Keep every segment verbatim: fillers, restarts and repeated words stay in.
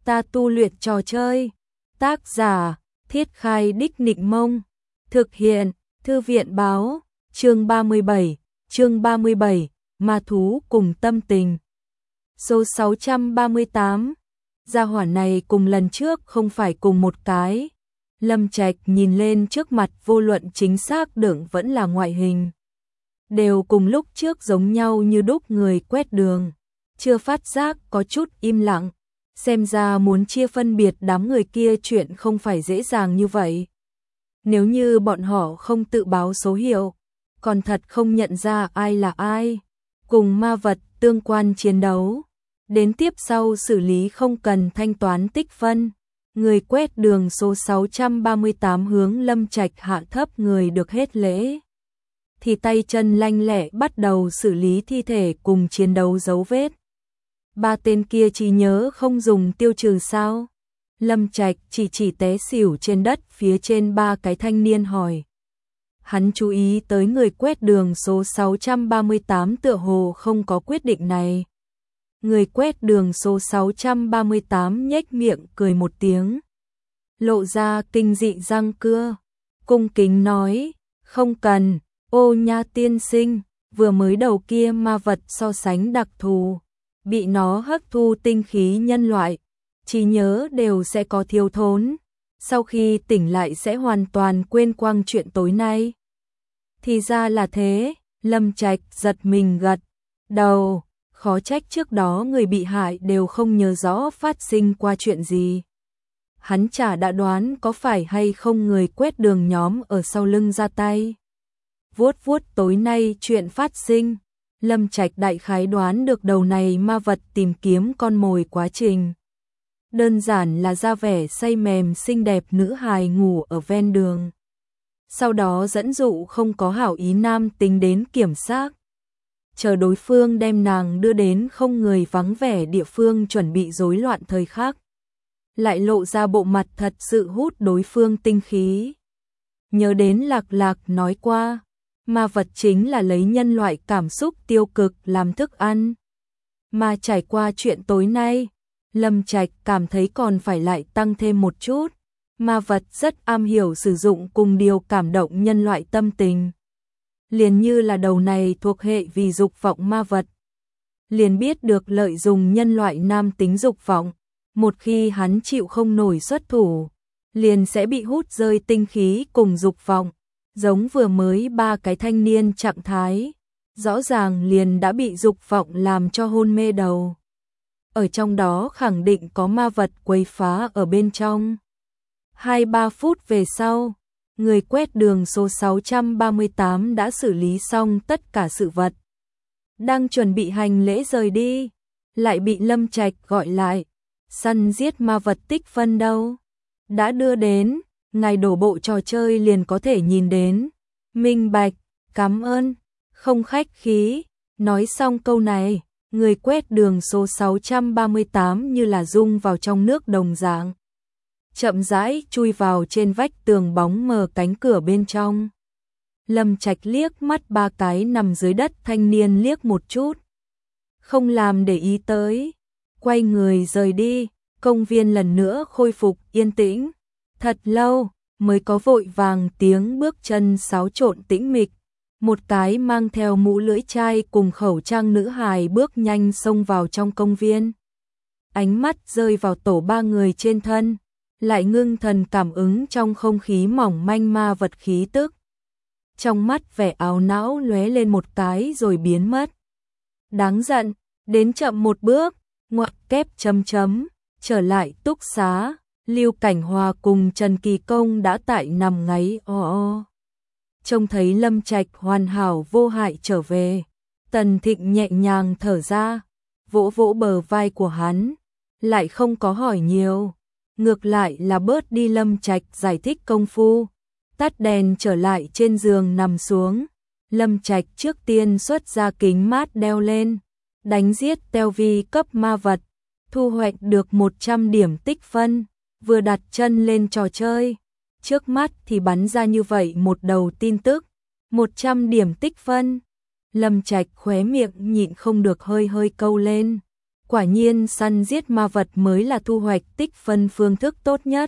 ta tu luyện trò chơi. Tác giả, Thiết Khai Đích Nịnh Mông. Thực hiện, Thư viện Báo. Chương ba mươi bảy, chương ba mươi bảy, ma thú cùng tâm tình. Số sáu trăm ba mươi tám. Gia hỏa này cùng lần trước không phải cùng một cái. Lâm Trạch nhìn lên trước mặt, vô luận chính xác đựng vẫn là ngoại hình, đều cùng lúc trước giống nhau như đúc. Người quét đường chưa phát giác có chút im lặng, xem ra muốn chia phân biệt đám người kia chuyện không phải dễ dàng như vậy. Nếu như bọn họ không tự báo số hiệu, còn thật không nhận ra ai là ai. Cùng ma vật tương quan chiến đấu, đến tiếp sau xử lý không cần thanh toán tích phân. Người quét đường số sáu trăm ba mươi tám hướng Lâm Trạch hạ thấp người được hết lễ, thì tay chân lanh lẹ bắt đầu xử lý thi thể cùng chiến đấu dấu vết. Ba tên kia trí nhớ không dùng tiêu trừ sao? Lâm Trạch chỉ chỉ té xỉu trên đất phía trên ba cái thanh niên hỏi. Hắn chú ý tới người quét đường số sáu trăm ba mươi tám tựa hồ không có quyết định này. Người quét đường số sáu trăm ba mươi tám nhếch miệng cười một tiếng, lộ ra kinh dị răng cưa, cung kính nói, không cần, ô nha tiên sinh, vừa mới đầu kia ma vật so sánh đặc thù, bị nó hấp thu tinh khí nhân loại, trí nhớ đều sẽ có thiếu thốn, sau khi tỉnh lại sẽ hoàn toàn quên quang chuyện tối nay. Thì ra là thế, Lâm Trạch giật mình gật đầu. Khó trách trước đó người bị hại đều không nhớ rõ phát sinh qua chuyện gì. Hắn chả đã đoán có phải hay không người quét đường nhóm ở sau lưng ra tay. Vuốt vuốt tối nay chuyện phát sinh, Lâm Trạch đại khái đoán được đầu này ma vật tìm kiếm con mồi quá trình. Đơn giản là ra vẻ say mềm xinh đẹp nữ hài ngủ ở ven đường, sau đó dẫn dụ không có hảo ý nam tính đến kiểm xác, chờ đối phương đem nàng đưa đến không người vắng vẻ địa phương chuẩn bị rối loạn thời khắc, lại lộ ra bộ mặt thật sự hút đối phương tinh khí. Nhớ đến Lạc Lạc nói qua, ma vật chính là lấy nhân loại cảm xúc tiêu cực làm thức ăn. Mà trải qua chuyện tối nay, Lâm Trạch cảm thấy còn phải lại tăng thêm một chút. Ma vật rất am hiểu sử dụng cùng điều cảm động nhân loại tâm tình. Liền như là đầu này thuộc hệ vì dục vọng ma vật, liền biết được lợi dụng nhân loại nam tính dục vọng, một khi hắn chịu không nổi xuất thủ, liền sẽ bị hút rơi tinh khí cùng dục vọng, giống vừa mới ba cái thanh niên trạng thái, rõ ràng liền đã bị dục vọng làm cho hôn mê đầu. Ở trong đó khẳng định có ma vật quấy phá ở bên trong. Hai ba phút về sau, người quét đường số sáu trăm ba mươi tám đã xử lý xong tất cả sự vật, đang chuẩn bị hành lễ rời đi, lại bị Lâm Trạch gọi lại. Săn giết ma vật tích phân đâu? Đã đưa đến, ngài đổ bộ trò chơi liền có thể nhìn đến. Minh bạch, cảm ơn, không khách khí. Nói xong câu này, người quét đường số sáu trăm ba mươi tám như là rung vào trong nước đồng dạng, chậm rãi chui vào trên vách tường bóng mờ cánh cửa bên trong. Lâm Trạch liếc mắt ba cái nằm dưới đất thanh niên liếc một chút, không làm để ý tới, quay người rời đi. Công viên lần nữa khôi phục yên tĩnh, thật lâu mới có vội vàng tiếng bước chân xáo trộn tĩnh mịch. Một cái mang theo mũ lưỡi chai cùng khẩu trang nữ hài bước nhanh xông vào trong công viên, ánh mắt rơi vào tổ ba người trên thân, lại ngưng thần cảm ứng trong không khí mỏng manh ma vật khí tức. Trong mắt vẻ áo não lóe lên một cái rồi biến mất. Đáng giận, đến chậm một bước, ngoặc kép chấm chấm, trở lại túc xá, Lưu Cảnh Hòa cùng Trần Kỳ Công đã tại nằm ngáy o o. Trông thấy Lâm Trạch hoàn hảo vô hại trở về, Tần Thịnh nhẹ nhàng thở ra, vỗ vỗ bờ vai của hắn, lại không có hỏi nhiều. Ngược lại là bớt đi Lâm Trạch giải thích công phu, tắt đèn trở lại trên giường nằm xuống. Lâm Trạch trước tiên xuất ra kính mát đeo lên, đánh giết teo vi cấp ma vật, thu hoạch được một trăm điểm tích phân, vừa đặt chân lên trò chơi. Trước mắt thì bắn ra như vậy một đầu tin tức, một trăm điểm tích phân. Lâm Trạch khóe miệng nhịn không được hơi hơi câu lên, Quả nhiên săn giết ma vật mới là thu hoạch tích phân phương thức tốt nhất.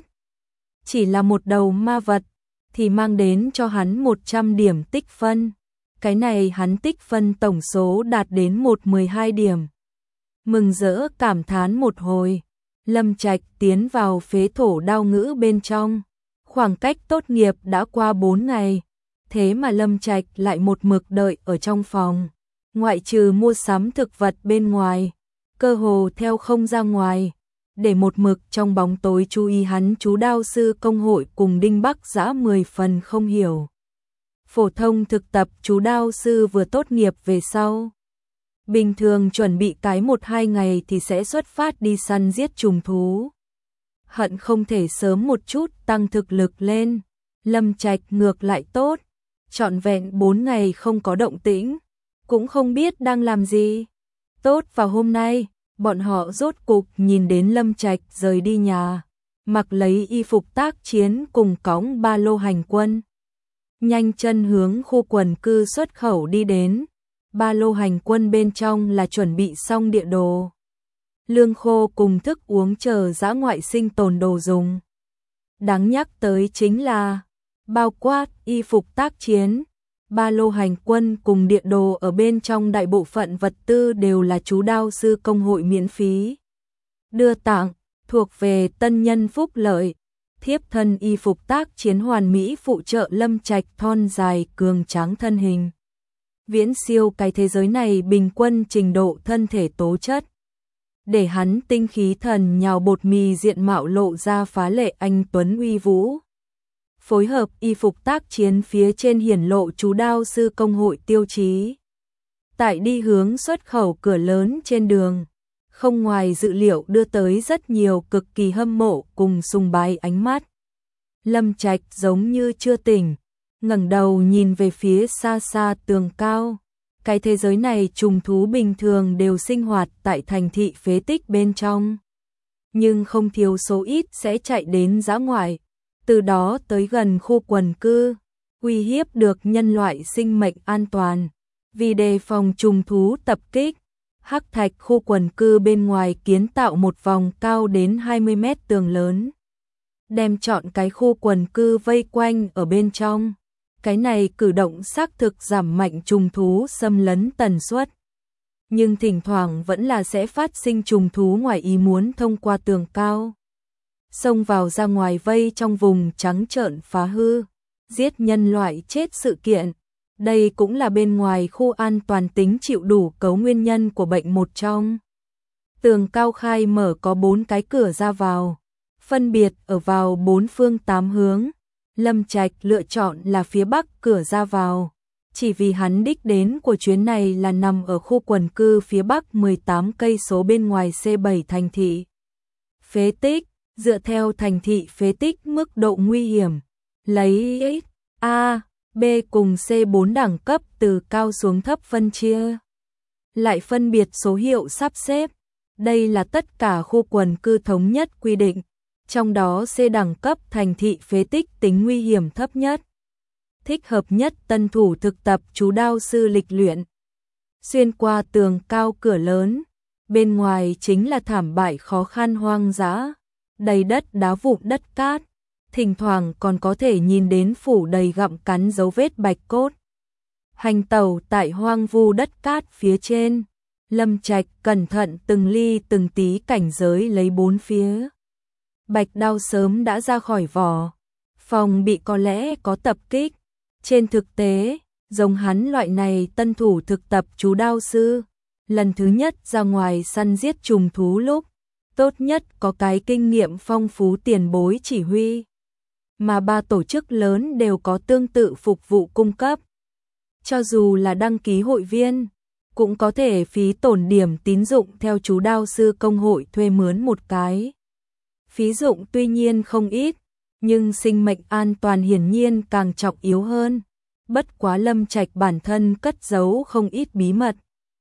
Chỉ là một đầu ma vật thì mang đến cho hắn một trăm điểm tích phân. Cái này hắn tích phân tổng số đạt đến một trăm mười hai điểm. Mừng rỡ cảm thán một hồi, Lâm Trạch tiến vào phế thổ đao ngữ bên trong. Khoảng cách tốt nghiệp đã qua bốn ngày, thế mà Lâm Trạch lại một mực đợi ở trong phòng. Ngoại trừ mua sắm thực vật bên ngoài, cơ hồ theo không ra ngoài, để một mực trong bóng tối chú ý hắn chú đao sư công hội cùng Đinh Bắc Giã mười phần không hiểu. Phổ thông thực tập chú đao sư vừa tốt nghiệp về sau. Bình thường chuẩn bị cái một hai ngày thì sẽ xuất phát đi săn giết trùng thú. Hận không thể sớm một chút tăng thực lực lên. Lâm Trạch ngược lại tốt, trọn vẹn bốn ngày không có động tĩnh, cũng không biết đang làm gì. Tốt vào hôm nay, bọn họ rốt cục nhìn đến Lâm Trạch rời đi nhà, mặc lấy y phục tác chiến cùng cõng ba lô hành quân. Nhanh chân hướng khu quần cư xuất khẩu đi đến, ba lô hành quân bên trong là chuẩn bị xong địa đồ, lương khô cùng thức uống chờ dã ngoại sinh tồn đồ dùng. Đáng nhắc tới chính là, bao quát y phục tác chiến, ba lô hành quân cùng địa đồ ở bên trong đại bộ phận vật tư đều là chú đao sư công hội miễn phí đưa tặng, thuộc về tân nhân phúc lợi. Thiếp thân y phục tác chiến hoàn mỹ phụ trợ Lâm Trạch thon dài cường tráng thân hình, viễn siêu cái thế giới này bình quân trình độ thân thể tố chất, để hắn tinh khí thần nhào bột mì diện mạo lộ ra phá lệ anh tuấn uy vũ. Phối hợp y phục tác chiến phía trên hiển lộ chú đao sư công hội tiêu chí. Tại đi hướng xuất khẩu cửa lớn trên đường, không ngoài dự liệu đưa tới rất nhiều cực kỳ hâm mộ cùng sùng bái ánh mắt. Lâm Trạch giống như chưa tỉnh, ngẩng đầu nhìn về phía xa xa tường cao. Cái thế giới này trùng thú bình thường đều sinh hoạt tại thành thị phế tích bên trong, nhưng không thiếu số ít sẽ chạy đến dã ngoại, từ đó tới gần khu quần cư, uy hiếp được nhân loại sinh mệnh an toàn. Vì đề phòng trùng thú tập kích, Hắc Thạch khu quần cư bên ngoài kiến tạo một vòng cao đến hai mươi mét tường lớn, đem trọn cái khu quần cư vây quanh ở bên trong. Cái này cử động xác thực giảm mạnh trùng thú xâm lấn tần suất, nhưng thỉnh thoảng vẫn là sẽ phát sinh trùng thú ngoài ý muốn thông qua tường cao, xông vào ra ngoài vây trong vùng trắng trợn phá hư, giết nhân loại chết sự kiện. Đây cũng là bên ngoài khu an toàn tính chịu đủ cấu nguyên nhân của bệnh một trong. Tường cao khai mở có bốn cái cửa ra vào, phân biệt ở vào bốn phương tám hướng. Lâm Trạch lựa chọn là phía bắc cửa ra vào, chỉ vì hắn đích đến của chuyến này là nằm ở khu quần cư phía bắc mười tám cây số bên ngoài C bảy thành thị phế tích. Dựa theo thành thị phế tích mức độ nguy hiểm, lấy A, B cùng C bốn đẳng cấp từ cao xuống thấp phân chia, lại phân biệt số hiệu sắp xếp. Đây là tất cả khu quần cư thống nhất quy định, trong đó C đẳng cấp thành thị phế tích tính nguy hiểm thấp nhất, thích hợp nhất tân thủ thực tập chú đao sư lịch luyện. Xuyên qua tường cao cửa lớn, bên ngoài chính là thảm bại khó khăn hoang dã, đầy đất đá vụn đất cát, thỉnh thoảng còn có thể nhìn đến phủ đầy gặm cắn dấu vết bạch cốt. Hành tẩu tại hoang vu đất cát phía trên, Lâm Trạch cẩn thận từng ly từng tí cảnh giới lấy bốn phía. Bạch đao sớm đã ra khỏi vỏ, phòng bị có lẽ có tập kích. Trên thực tế, giống hắn loại này tân thủ thực tập chú đao sư, lần thứ nhất ra ngoài săn giết trùng thú lúc, tốt nhất có cái kinh nghiệm phong phú tiền bối chỉ huy, mà ba tổ chức lớn đều có tương tự phục vụ cung cấp. Cho dù là đăng ký hội viên, cũng có thể phí tổn điểm tín dụng theo chú đao sư công hội thuê mướn một cái. Phí dụng tuy nhiên không ít, nhưng sinh mệnh an toàn hiển nhiên càng trọng yếu hơn. Bất quá Lâm Trạch bản thân cất giấu không ít bí mật,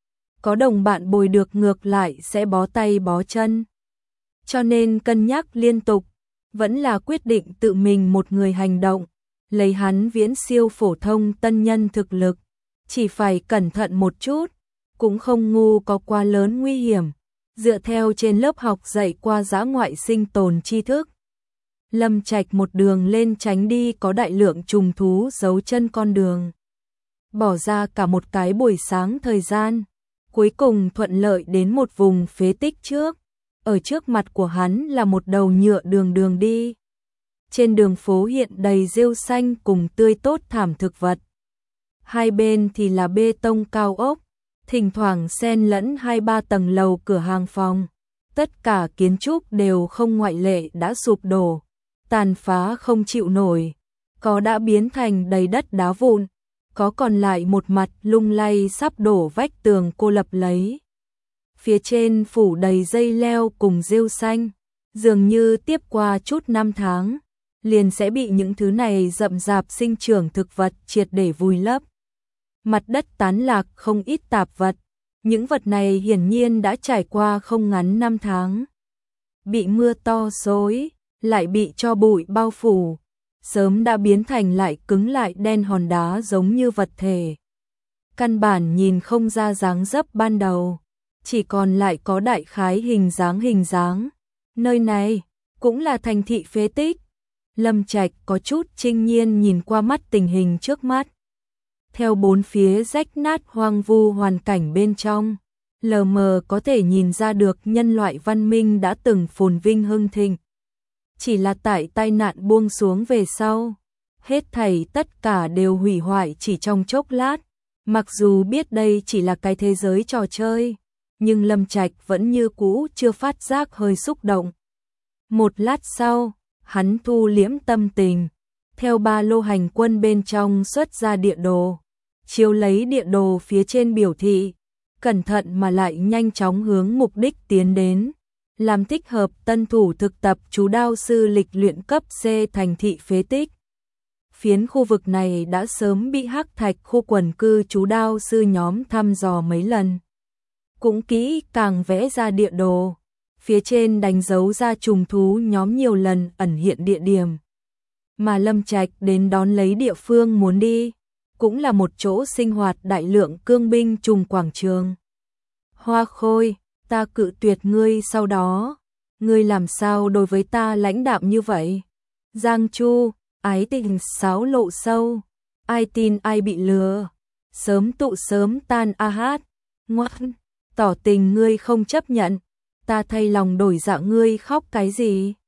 có đồng bạn bồi được ngược lại sẽ bó tay bó chân. Cho nên cân nhắc liên tục, vẫn là quyết định tự mình một người hành động, lấy hắn viễn siêu phổ thông tân nhân thực lực, chỉ phải cẩn thận một chút, cũng không ngu có quá lớn nguy hiểm. Dựa theo trên lớp học dạy qua dã ngoại sinh tồn tri thức, Lâm Trạch một đường lên tránh đi có đại lượng trùng thú giấu chân con đường. Bỏ ra cả một cái buổi sáng thời gian, cuối cùng thuận lợi đến một vùng phế tích trước. Ở trước mặt của hắn là một đầu nhựa đường đường đi. Trên đường phố hiện đầy rêu xanh cùng tươi tốt thảm thực vật. Hai bên thì là bê tông cao ốc, thỉnh thoảng xen lẫn hai ba tầng lầu cửa hàng phòng. Tất cả kiến trúc đều không ngoại lệ đã sụp đổ, tàn phá không chịu nổi. Có đã biến thành đầy đất đá vụn, có còn lại một mặt lung lay sắp đổ vách tường cô lập lấy. Phía trên phủ đầy dây leo cùng rêu xanh, dường như tiếp qua chút năm tháng, liền sẽ bị những thứ này rậm rạp sinh trưởng thực vật triệt để vùi lấp. Mặt đất tán lạc không ít tạp vật, những vật này hiển nhiên đã trải qua không ngắn năm tháng. Bị mưa to xối, lại bị cho bụi bao phủ, sớm đã biến thành lại cứng lại đen hòn đá giống như vật thể. Căn bản nhìn không ra dáng dấp ban đầu, chỉ còn lại có đại khái hình dáng hình dáng. Nơi này cũng là thành thị phế tích. Lâm Trạch có chút chinh nhiên nhìn qua mắt tình hình trước mắt. Theo bốn phía rách nát hoang vu hoàn cảnh bên trong, lờ mờ có thể nhìn ra được nhân loại văn minh đã từng phồn vinh hưng thịnh. Chỉ là tại tai nạn buông xuống về sau, hết thảy tất cả đều hủy hoại chỉ trong chốc lát. Mặc dù biết đây chỉ là cái thế giới trò chơi, nhưng Lâm Trạch vẫn như cũ chưa phát giác hơi xúc động. Một lát sau, hắn thu liễm tâm tình, theo ba lô hành quân bên trong xuất ra địa đồ, chiếu lấy địa đồ phía trên biểu thị, cẩn thận mà lại nhanh chóng hướng mục đích tiến đến, làm thích hợp tân thủ thực tập chú đao sư lịch luyện cấp C thành thị phế tích. Phiến khu vực này đã sớm bị hắc thạch khu quần cư chú đao sư nhóm thăm dò mấy lần. Cũng kỹ càng vẽ ra địa đồ, phía trên đánh dấu ra trùng thú nhóm nhiều lần ẩn hiện địa điểm. Mà Lâm Trạch đến đón lấy địa phương muốn đi, cũng là một chỗ sinh hoạt đại lượng cương binh trùng quảng trường. Hoa Khôi, ta cự tuyệt ngươi sau đó, ngươi làm sao đối với ta lãnh đạm như vậy? Giang Chu, ái tình sáo lộ sâu, ai tin ai bị lừa, sớm tụ sớm tan a hát, ngoan, tỏ tình ngươi không chấp nhận, ta thay lòng đổi dạ ngươi khóc cái gì?